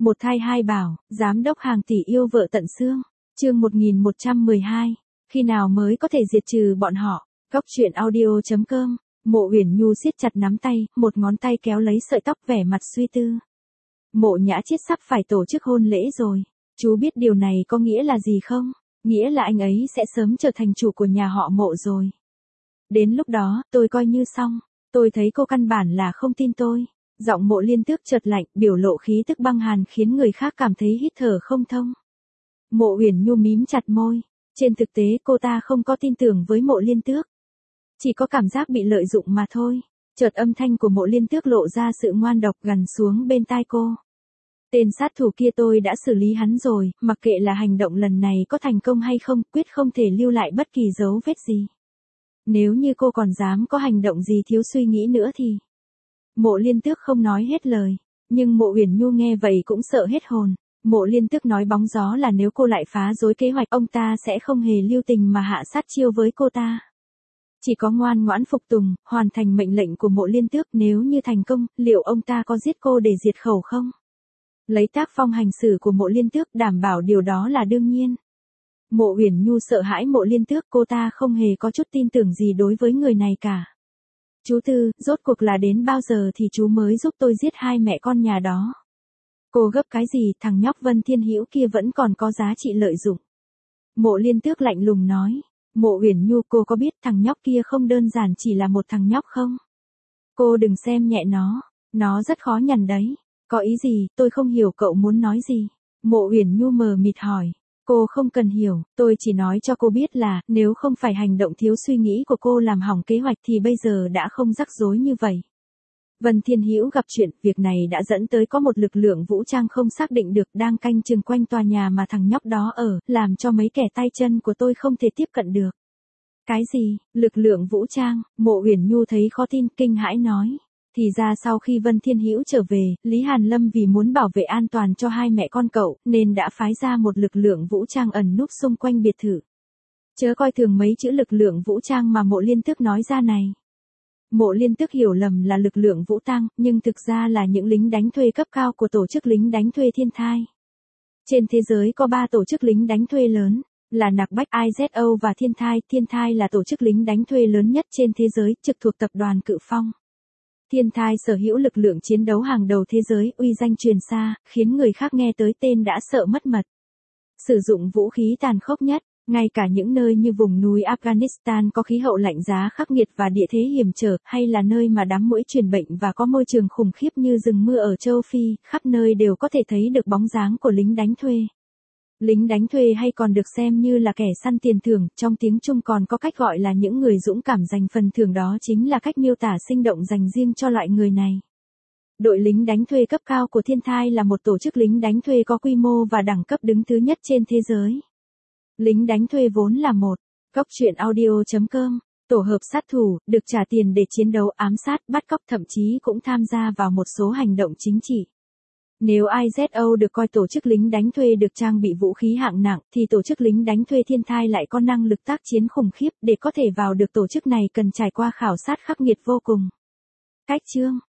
Một thai hai bảo, giám đốc hàng tỷ yêu vợ tận xương. Chương 1112. Khi nào mới có thể diệt trừ bọn họ? Góc truyện audio.com. Mộ Uyển Nhu siết chặt nắm tay, một ngón tay kéo lấy sợi tóc, vẻ mặt suy tư. Mộ Nhã Chiết sắp phải tổ chức hôn lễ rồi. Chú biết điều này có nghĩa là gì không? Nghĩa là anh ấy sẽ sớm trở thành chủ của nhà họ Mộ rồi. Đến lúc đó, tôi coi như xong. Tôi thấy cô căn bản là không tin tôi. Giọng Mộ Liên Tước chợt lạnh, biểu lộ khí tức băng hàn khiến người khác cảm thấy hít thở không thông. Mộ Uyển Nhu mím chặt môi. Trên thực tế cô ta không có tin tưởng với Mộ Liên Tước. Chỉ có cảm giác bị lợi dụng mà thôi. Chợt âm thanh của Mộ Liên Tước lộ ra sự ngoan độc gằn xuống bên tai cô. Tên sát thủ kia tôi đã xử lý hắn rồi, mặc kệ là hành động lần này có thành công hay không, quyết không thể lưu lại bất kỳ dấu vết gì. Nếu như cô còn dám có hành động gì thiếu suy nghĩ nữa thì... Mộ Liên Tước không nói hết lời, nhưng Mộ Uyển Nhu nghe vậy cũng sợ hết hồn. Mộ Liên Tước nói bóng gió là nếu cô lại phá rối kế hoạch ông ta sẽ không hề lưu tình mà hạ sát chiêu với cô ta. Chỉ có ngoan ngoãn phục tùng, hoàn thành mệnh lệnh của Mộ Liên Tước, nếu như thành công, liệu ông ta có giết cô để diệt khẩu không? Lấy tác phong hành xử của Mộ Liên Tước đảm bảo điều đó là đương nhiên. Mộ Uyển Nhu sợ hãi Mộ Liên Tước, cô ta không hề có chút tin tưởng gì đối với người này cả. Chú Tư, rốt cuộc là đến bao giờ thì chú mới giúp tôi giết hai mẹ con nhà đó? Cô gấp cái gì, thằng nhóc Vân Thiên Hữu kia vẫn còn có giá trị lợi dụng. Mộ Liên Tước lạnh lùng nói. Mộ Uyển Nhu, cô có biết thằng nhóc kia không đơn giản chỉ là một thằng nhóc không? Cô đừng xem nhẹ nó rất khó nhằn đấy. Có ý gì, tôi không hiểu cậu muốn nói gì? Mộ Uyển Nhu mờ mịt hỏi. Cô không cần hiểu, tôi chỉ nói cho cô biết là, nếu không phải hành động thiếu suy nghĩ của cô làm hỏng kế hoạch thì bây giờ đã không rắc rối như vậy. Vân Thiên Hữu gặp chuyện, việc này đã dẫn tới có một lực lượng vũ trang không xác định được đang canh chừng quanh tòa nhà mà thằng nhóc đó ở, làm cho mấy kẻ tay chân của tôi không thể tiếp cận được. Cái gì, lực lượng vũ trang? Mộ Uyển Nhu thấy khó tin, kinh hãi nói. Thì ra sau khi Vân Thiên Hữu trở về, Lý Hàn Lâm vì muốn bảo vệ an toàn cho hai mẹ con cậu, nên đã phái ra một lực lượng vũ trang ẩn núp xung quanh biệt thự. Chớ coi thường mấy chữ lực lượng vũ trang mà Mộ Liên Tước nói ra này. Mộ Liên Tước hiểu lầm là lực lượng vũ trang, nhưng thực ra là những lính đánh thuê cấp cao của tổ chức lính đánh thuê Thiên Thai. Trên thế giới có 3 tổ chức lính đánh thuê lớn, là Nặc Bách, IZO và Thiên Thai. Thiên Thai là tổ chức lính đánh thuê lớn nhất trên thế giới, trực thuộc tập đoàn Cự Phong. Thiên Thai sở hữu lực lượng chiến đấu hàng đầu thế giới, uy danh truyền xa, khiến người khác nghe tới tên đã sợ mất mật. Sử dụng vũ khí tàn khốc nhất, ngay cả những nơi như vùng núi Afghanistan có khí hậu lạnh giá khắc nghiệt và địa thế hiểm trở, hay là nơi mà đám muỗi truyền bệnh và có môi trường khủng khiếp như rừng mưa ở châu Phi, khắp nơi đều có thể thấy được bóng dáng của lính đánh thuê. Lính đánh thuê hay còn được xem như là kẻ săn tiền thưởng, trong tiếng Trung còn có cách gọi là những người dũng cảm giành phần thưởng, đó chính là cách miêu tả sinh động dành riêng cho loại người này. Đội lính đánh thuê cấp cao của Thiên Thai là một tổ chức lính đánh thuê có quy mô và đẳng cấp đứng thứ nhất trên thế giới. Lính đánh thuê vốn là một góc truyện audio.com, tổ hợp sát thủ, được trả tiền để chiến đấu, ám sát, bắt cóc, thậm chí cũng tham gia vào một số hành động chính trị. Nếu IZO được coi tổ chức lính đánh thuê được trang bị vũ khí hạng nặng, thì tổ chức lính đánh thuê Thiên Thai lại có năng lực tác chiến khủng khiếp, để có thể vào được tổ chức này cần trải qua khảo sát khắc nghiệt vô cùng. Cách chương